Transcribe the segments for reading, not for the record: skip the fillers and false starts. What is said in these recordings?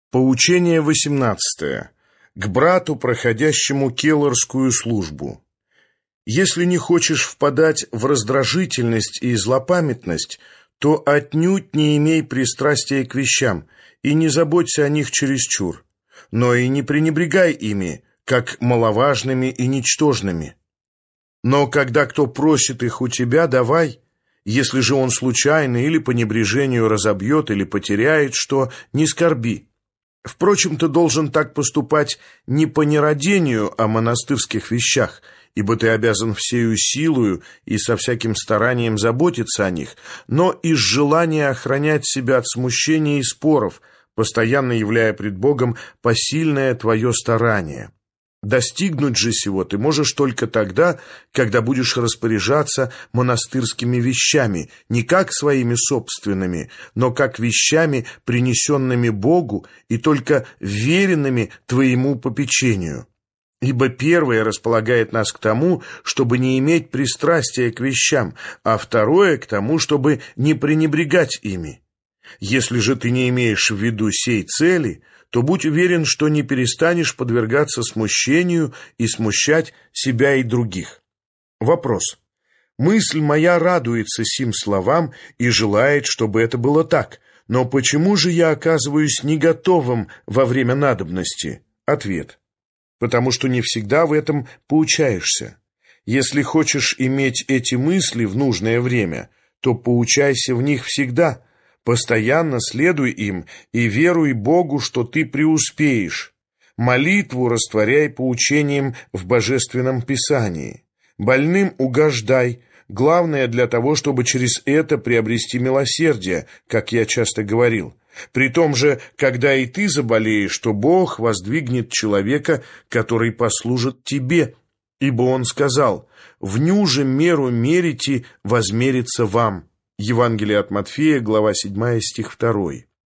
Поучение 18. К брату, проходящему келарскую службу. Если не хочешь впадать в раздражительность и злопамятность, то отнюдь не имей пристрастия к вещам и не заботься о них чересчур, но и не пренебрегай ими, как маловажными и ничтожными. Но когда кто просит их у тебя, давай. Если же он случайно или по небрежению разобьет или потеряет что, не скорби. Впрочем, ты должен так поступать не по нерадению о монастырских вещах, ибо ты обязан всею силою и со всяким старанием заботиться о них, но из желания охранять себя от смущения и споров, постоянно являя пред Богом посильное твое старание. Достигнуть же сего ты можешь только тогда, когда будешь распоряжаться монастырскими вещами, не как своими собственными, но как вещами, принесенными Богу и только веренными твоему попечению. Ибо первое располагает нас к тому, чтобы не иметь пристрастия к вещам, а второе к тому, чтобы не пренебрегать ими. Если же ты не имеешь в виду сей цели, то будь уверен, что не перестанешь подвергаться смущению и смущать себя и других. Вопрос. Мысль моя радуется сим словам и желает, чтобы это было так, но почему же я оказываюсь не готовым во время надобности? Ответ. Потому что не всегда в этом поучаешься. Если хочешь иметь эти мысли в нужное время, то поучайся в них всегда. Постоянно следуй им и веруй Богу, что ты преуспеешь. Молитву растворяй поучением в Божественном Писании. Больным угождай, главное для того, чтобы через это приобрести милосердие, как я часто говорил. При том же, когда и ты заболеешь, то Бог воздвигнет человека, который послужит тебе, ибо Он сказал: «Вню же меру мерите, возмерится вам». Евангелие от Матфея, глава 7, стих 2.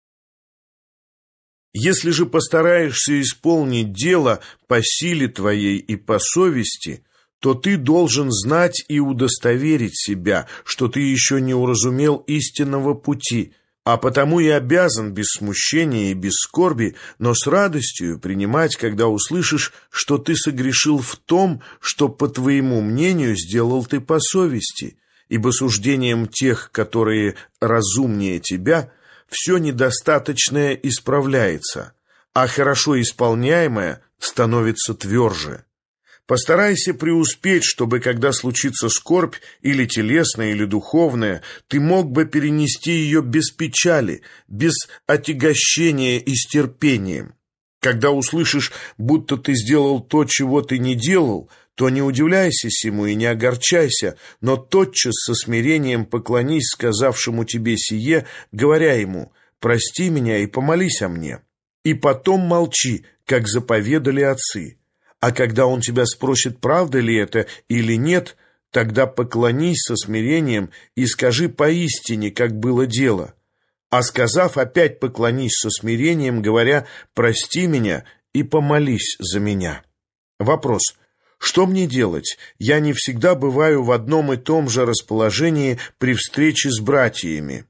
Если же постараешься исполнить дело по силе твоей и по совести, то ты должен знать и удостоверить себя, что ты еще не уразумел истинного пути, а потому и обязан без смущения и без скорби, но с радостью принимать, когда услышишь, что ты согрешил в том, что, по твоему мнению, сделал ты по совести, ибо суждением тех, которые разумнее тебя, все недостаточное исправляется, а хорошо исполняемое становится тверже. Постарайся преуспеть, чтобы, когда случится скорбь, или телесная, или духовная, ты мог бы перенести ее без печали, без отягощения и с терпением. Когда услышишь, будто ты сделал то, чего ты не делал, то не удивляйся сему и не огорчайся, но тотчас со смирением поклонись сказавшему тебе сие, говоря ему: «Прости меня и помолись о мне». И потом молчи, как заповедали отцы. А когда он тебя спросит, правда ли это или нет, тогда поклонись со смирением и скажи поистине, как было дело. А сказав, опять поклонись со смирением, говоря: «Прости меня и помолись за меня». Вопрос. Что мне делать? Я не всегда бываю в одном и том же расположении при встрече с братьями.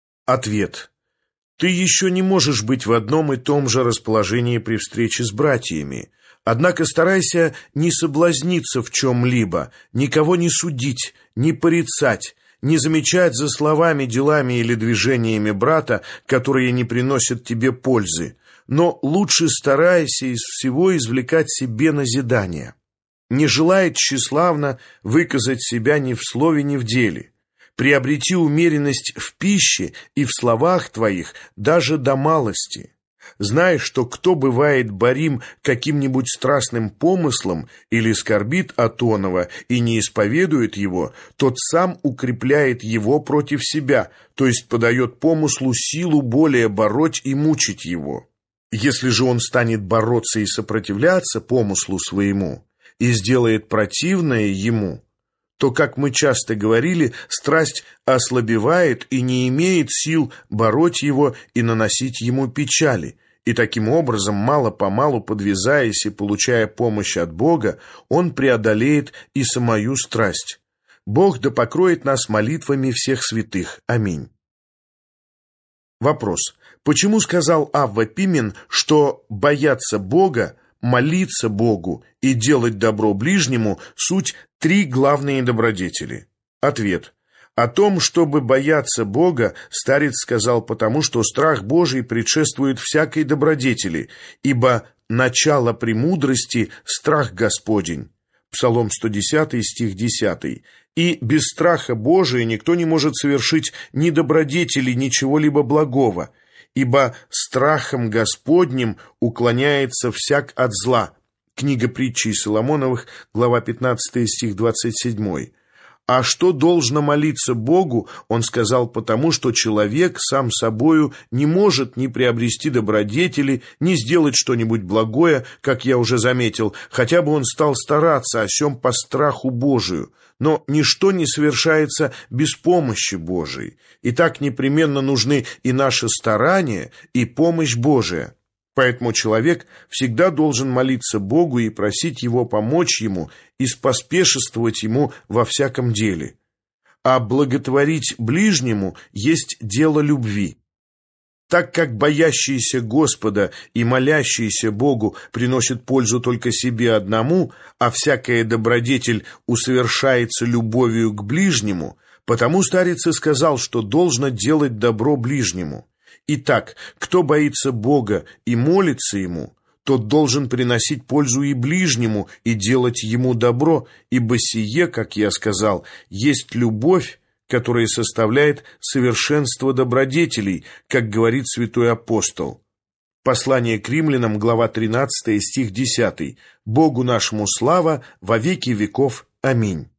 Ответ. Ты еще не можешь быть в одном и том же расположении при встрече с братьями. Однако старайся не соблазниться в чем-либо, никого не судить, не порицать, не замечать за словами, делами или движениями брата, которые не приносят тебе пользы, но лучше старайся из всего извлекать себе назидание. Не желает тщеславно выказать себя ни в слове, ни в деле. Приобрети умеренность в пище и в словах твоих, даже до малости. Знай, что кто бывает борим каким-нибудь страстным помыслом или скорбит от оного и не исповедует его, тот сам укрепляет его против себя, то есть подает помыслу силу более бороть и мучить его. Если же он станет бороться и сопротивляться помыслу своему, и сделает противное ему, то, как мы часто говорили, страсть ослабевает и не имеет сил бороть его и наносить ему печали, и таким образом, мало-помалу подвязаясь и получая помощь от Бога, он преодолеет и самую страсть. Бог да покроет нас молитвами всех святых. Аминь. Вопрос. Почему сказал Авва Пимен, что бояться Бога, молиться Богу и делать добро ближнему – суть три главные добродетели? Ответ. О том, чтобы бояться Бога, старец сказал потому, что страх Божий предшествует всякой добродетели, ибо начало премудрости – страх Господень. Псалом 110, стих 10. И без страха Божия никто не может совершить ни добродетели, ни чего-либо благого, ибо страхом Господним уклоняется всяк от зла. Книга притчей Соломоновых, глава 15, стих 27. А что должно молиться Богу, он сказал потому, что человек сам собою не может ни приобрести добродетели, ни сделать что-нибудь благое, как я уже заметил, хотя бы он стал стараться о сем по страху Божию. Но ничто не совершается без помощи Божией. И так непременно нужны и наши старания, и помощь Божия. Поэтому человек всегда должен молиться Богу и просить Его помочь ему и споспешествовать ему во всяком деле. А благотворить ближнему есть дело любви. Так как боящийся Господа и молящийся Богу приносят пользу только себе одному, а всякая добродетель усовершается любовью к ближнему, потому старец и сказал, что должно делать добро ближнему. Итак, кто боится Бога и молится Ему, тот должен приносить пользу и ближнему, и делать ему добро, ибо сие, как я сказал, есть любовь, которая составляет совершенство добродетелей, как говорит святой апостол. Послание к римлянам, глава 13, стих 10. «Богу нашему слава во веки веков. Аминь».